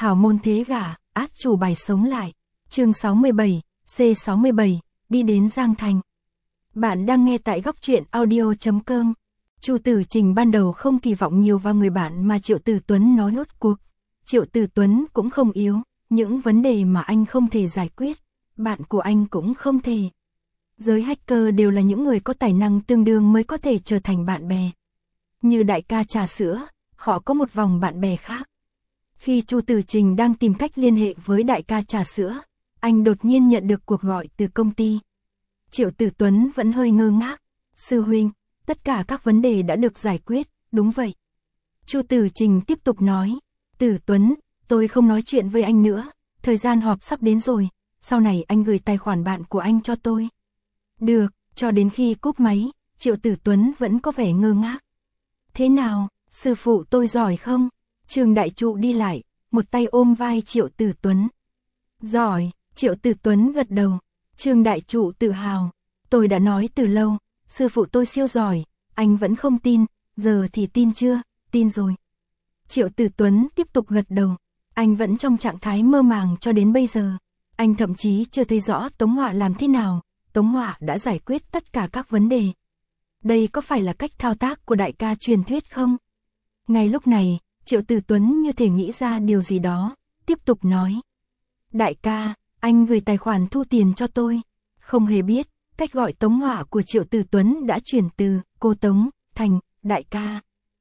Hảo môn thế gả, át chủ bài sống lại. Chương 67, C67, đi đến Giang Thành. Bạn đang nghe tại góc truyện audio.com. Chu Tử Trình ban đầu không kỳ vọng nhiều vào người bạn mà Triệu Tử Tuấn nói rốt cuộc. Triệu Tử Tuấn cũng không yếu, những vấn đề mà anh không thể giải quyết, bạn của anh cũng không thể. Giới hacker đều là những người có tài năng tương đương mới có thể trở thành bạn bè. Như đại ca trà sữa, họ có một vòng bạn bè khác. Khi Chu Tử Trình đang tìm cách liên hệ với đại ca trà sữa, anh đột nhiên nhận được cuộc gọi từ công ty. Triệu Tử Tuấn vẫn hơi ngơ ngác. Sư huynh, tất cả các vấn đề đã được giải quyết, đúng vậy. Chu Tử Trình tiếp tục nói. Tử Tuấn, tôi không nói chuyện với anh nữa, thời gian họp sắp đến rồi, sau này anh gửi tài khoản bạn của anh cho tôi. Được, cho đến khi cúp máy, Triệu Tử Tuấn vẫn có vẻ ngơ ngác. Thế nào, sư phụ tôi giỏi không? Trương Đại Trụ đi lại, một tay ôm vai Triệu Tử Tuấn. Giỏi, Triệu Tử Tuấn gật đầu. Trương Đại Trụ tự hào. Tôi đã nói từ lâu, sư phụ tôi siêu giỏi, anh vẫn không tin, giờ thì tin chưa? Tin rồi. Triệu Tử Tuấn tiếp tục gật đầu. Anh vẫn trong trạng thái mơ màng cho đến bây giờ. Anh thậm chí chưa thấy rõ Tống Họa làm thế nào. Tống Họa đã giải quyết tất cả các vấn đề. Đây có phải là cách thao tác của đại ca truyền thuyết không? Ngay lúc này, Triệu Tử Tuấn như thể nghĩ ra điều gì đó, tiếp tục nói. Đại ca, anh gửi tài khoản thu tiền cho tôi. Không hề biết, cách gọi Tống Họa của Triệu Tử Tuấn đã chuyển từ cô Tống thành đại ca.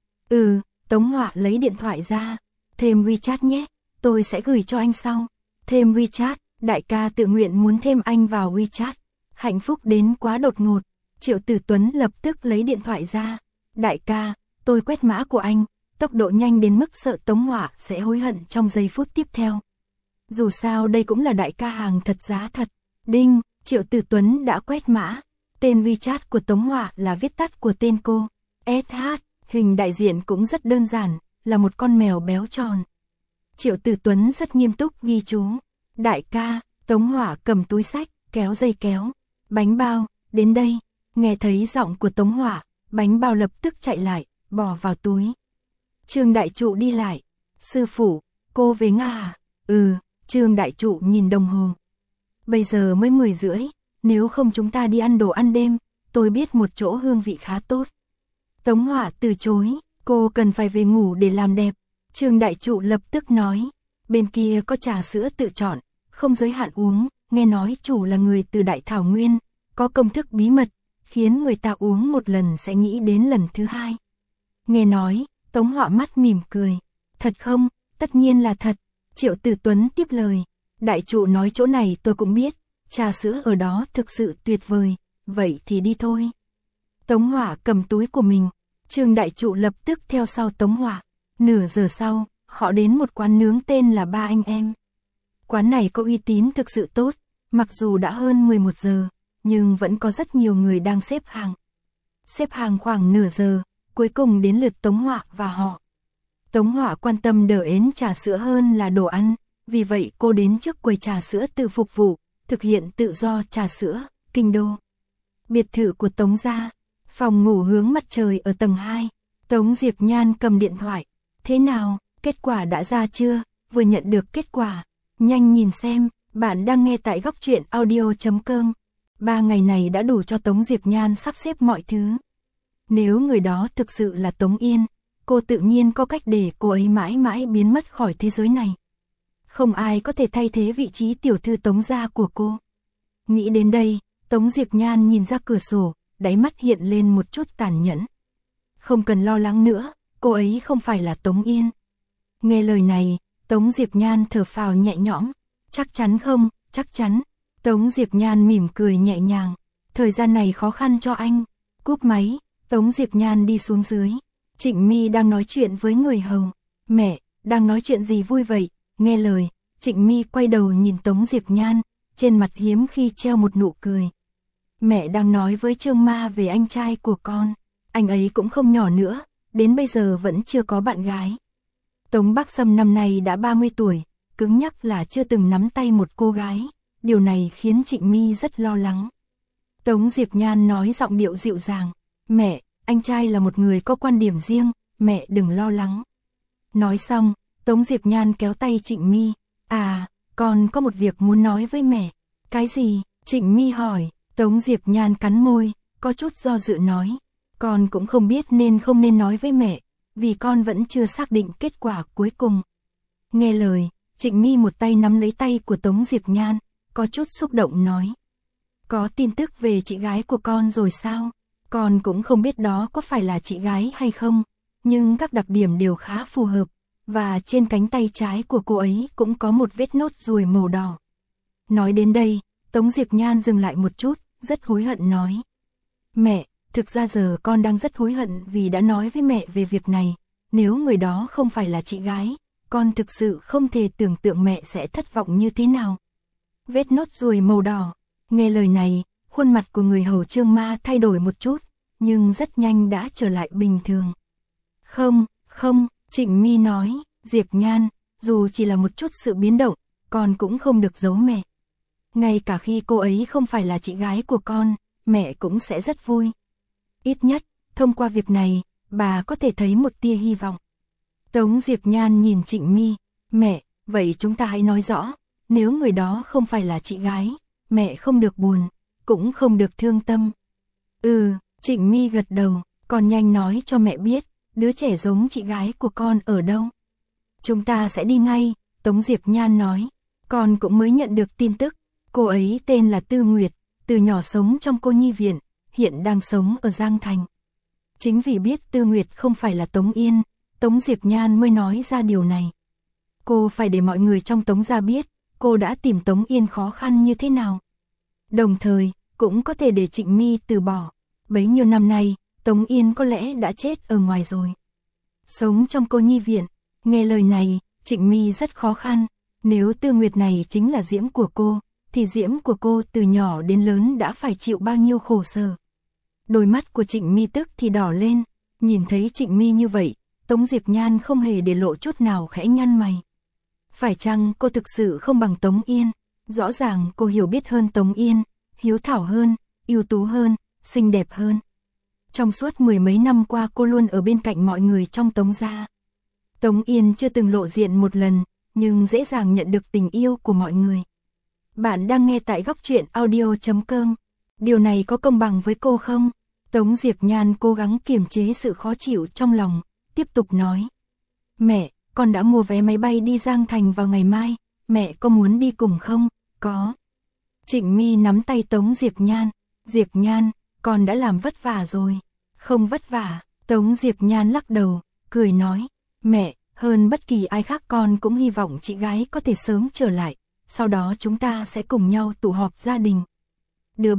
Tống Họa lấy điện thoại ra. Thêm WeChat nhé, tôi sẽ gửi cho anh sau. Thêm WeChat, đại ca tự nguyện muốn thêm anh vào WeChat. Hạnh phúc đến quá đột ngột. Triệu Tử Tuấn lập tức lấy điện thoại ra. Đại ca, tôi quét mã của anh, tốc độ nhanh đến mức sợ Tống Họa sẽ hối hận trong giây phút tiếp theo. Dù sao đây cũng là đại ca hàng thật giá thật. Đinh, Triệu Tử Tuấn đã quét mã. Tên WeChat của Tống Họa là viết tắt của tên cô. SH, hình đại diện cũng rất đơn giản, là một con mèo béo tròn. Triệu Tử Tuấn rất nghiêm túc ghi chú. Đại ca, Tống Họa cầm túi xách, kéo dây kéo. Bánh bao, đến đây. Nghe thấy giọng của Tống Họa, bánh bao lập tức chạy lại, bỏ vào túi. Trương Đại Trụ đi lại. Sư phụ, cô về Nga à? Trương Đại Trụ nhìn đồng hồ. Bây giờ mới 10 rưỡi, nếu không chúng ta đi ăn đồ ăn đêm, tôi biết một chỗ hương vị khá tốt. Tống Họa từ chối, cô cần phải về ngủ để làm đẹp. Trương Đại Trụ lập tức nói, bên kia có trà sữa tự chọn, không giới hạn uống, nghe nói chủ là người từ Đại Thảo Nguyên, có công thức bí mật, khiến người ta uống một lần sẽ nghĩ đến lần thứ hai. Nghe nói, Tống Họa mắt mỉm cười. Thật không? Tất nhiên là thật. Triệu Tử Tuấn tiếp lời. Đại Trụ nói chỗ này tôi cũng biết, trà sữa ở đó thực sự tuyệt vời, vậy thì đi thôi. Tống Họa cầm túi của mình, Trương Đại Trụ lập tức theo sau Tống Họa. Nửa giờ sau, họ đến một quán nướng tên là Ba Anh Em. Quán này có uy tín thực sự tốt, mặc dù đã hơn 11 giờ, nhưng vẫn có rất nhiều người đang xếp hàng. Xếp hàng khoảng nửa giờ, cuối cùng đến lượt Tống Họa và họ. Tống Họa quan tâm đỡ ến trà sữa hơn là đồ ăn, vì vậy cô đến trước quầy trà sữa tự phục vụ, thực hiện tự do trà sữa, kinh đô. Biệt thự của Tống gia, phòng ngủ hướng mặt trời ở tầng 2, Tống Diệp Nhan cầm điện thoại. Thế nào, kết quả đã ra chưa? Vừa nhận được kết quả, nhanh nhìn xem, bạn đang nghe tại góc truyện audio.com. 3 ngày này đã đủ cho Tống Diệp Nhan sắp xếp mọi thứ. Nếu người đó thực sự là Tống Yên, cô tự nhiên có cách để cô ấy mãi mãi biến mất khỏi thế giới này. Không ai có thể thay thế vị trí tiểu thư Tống gia của cô. Nghĩ đến đây, Tống Diệp Nhan nhìn ra cửa sổ, đáy mắt hiện lên một chút tàn nhẫn. Không cần lo lắng nữa, cô ấy không phải là Tống Yên. Nghe lời này, Tống Diệp Nhan thở phào nhẹ nhõm. Chắc chắn không? Chắc chắn. Tống Diệp Nhan mỉm cười nhẹ nhàng. Thời gian này khó khăn cho anh. Cúp máy, Tống Diệp Nhan đi xuống dưới. Trịnh My đang nói chuyện với người hầu. Mẹ, đang nói chuyện gì vui vậy? Nghe lời, Trịnh My quay đầu nhìn Tống Diệp Nhan, trên mặt hiếm khi treo một nụ cười. Mẹ đang nói với Trương Ma về anh trai của con. Anh ấy cũng không nhỏ nữa, đến bây giờ vẫn chưa có bạn gái. Tống Bắc Sâm năm nay đã 30 tuổi, cứng nhắc là chưa từng nắm tay một cô gái. Điều này khiến Trịnh My rất lo lắng. Tống Diệp Nhan nói giọng điệu dịu dàng. Mẹ, anh trai là một người có quan điểm riêng, mẹ đừng lo lắng. Nói xong, Tống Diệp Nhan kéo tay Trịnh My. À, con có một việc muốn nói với mẹ. Cái gì? Trịnh My hỏi. Tống Diệp Nhan cắn môi, có chút do dự nói. Con cũng không biết nên không nên nói với mẹ, vì con vẫn chưa xác định kết quả cuối cùng. Nghe lời, Trịnh My một tay nắm lấy tay của Tống Diệp Nhan, có chút xúc động nói. Có tin tức về chị gái của con rồi sao? Con cũng không biết đó có phải là chị gái hay không, nhưng các đặc điểm đều khá phù hợp, và trên cánh tay trái của cô ấy cũng có một vết nốt ruồi màu đỏ. Nói đến đây, Tống Diệp Nhan dừng lại một chút, rất hối hận nói. Mẹ, thực ra giờ con đang rất hối hận vì đã nói với mẹ về việc này, nếu người đó không phải là chị gái, con thực sự không thể tưởng tượng mẹ sẽ thất vọng như thế nào. Vết nốt ruồi màu đỏ. Nghe lời này, khuôn mặt của người hầu Trương Ma thay đổi một chút, nhưng rất nhanh đã trở lại bình thường. Không, Trịnh My nói, Diệp Nhan, dù chỉ là một chút sự biến động, con cũng không được giấu mẹ. Ngay cả khi cô ấy không phải là chị gái của con, mẹ cũng sẽ rất vui. Ít nhất, thông qua việc này, bà có thể thấy một tia hy vọng. Tống Diệp Nhan nhìn Trịnh My, mẹ, vậy chúng ta hãy nói rõ, nếu người đó không phải là chị gái, mẹ không được buồn, cũng không được thương tâm. Trịnh My gật đầu, con nhanh nói cho mẹ biết, đứa trẻ giống chị gái của con ở đâu. Chúng ta sẽ đi ngay, Tống Diệp Nhan nói, con cũng mới nhận được tin tức, cô ấy tên là Tư Nguyệt, từ nhỏ sống trong cô nhi viện, hiện đang sống ở Giang Thành. Chính vì biết Tư Nguyệt không phải là Tống Yên, Tống Diệp Nhan mới nói ra điều này. Cô phải để mọi người trong Tống gia biết, cô đã tìm Tống Yên khó khăn như thế nào. Đồng thời, cũng có thể để Trịnh My từ bỏ. Bấy nhiêu năm nay, Tống Yên có lẽ đã chết ở ngoài rồi. Sống trong cô nhi viện, nghe lời này, Trịnh My rất khó khăn. Nếu Tư Nguyệt này chính là diễm của cô, thì diễm của cô từ nhỏ đến lớn đã phải chịu bao nhiêu khổ sở. Đôi mắt của Trịnh My tức thì đỏ lên, nhìn thấy Trịnh My như vậy, Tống Diệp Nhan không hề để lộ chút nào khẽ nhăn mày. Phải chăng cô thực sự không bằng Tống Yên? Rõ ràng cô hiểu biết hơn Tống Yên, hiếu thảo hơn, ưu tú hơn, xinh đẹp hơn. Trong suốt mười mấy năm qua cô luôn ở bên cạnh mọi người trong Tống gia. Tống Yên chưa từng lộ diện một lần, nhưng dễ dàng nhận được tình yêu của mọi người. Bạn đang nghe tại Góc Truyện Audio.com. Điều này có công bằng với cô không? Tống Diệp Nhan cố gắng kiềm chế sự khó chịu trong lòng, tiếp tục nói. Mẹ, con đã mua vé máy bay đi Giang Thành vào ngày mai, mẹ có muốn đi cùng không? Có. Trịnh My nắm tay Tống Diệp Nhan. Diệp Nhan, con đã làm vất vả rồi. Không vất vả, Tống Diệp Nhan lắc đầu, cười nói. Mẹ, hơn bất kỳ ai khác con cũng hy vọng chị gái có thể sớm trở lại, sau đó chúng ta sẽ cùng nhau tụ họp gia đình. Đứa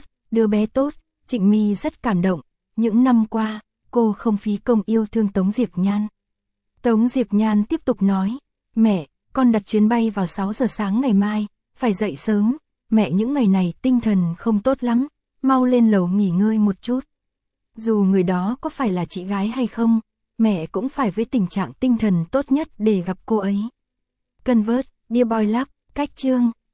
bé tốt, Trịnh My rất cảm động, những năm qua, cô không phí công yêu thương Tống Diệp Nhan. Tống Diệp Nhan tiếp tục nói, mẹ, con đặt chuyến bay vào 6 giờ sáng ngày mai, phải dậy sớm, mẹ những ngày này tinh thần không tốt lắm, mau lên lầu nghỉ ngơi một chút. Dù người đó có phải là chị gái hay không, mẹ cũng phải với tình trạng tinh thần tốt nhất để gặp cô ấy. Convert, Dear Boy Love, cách chương.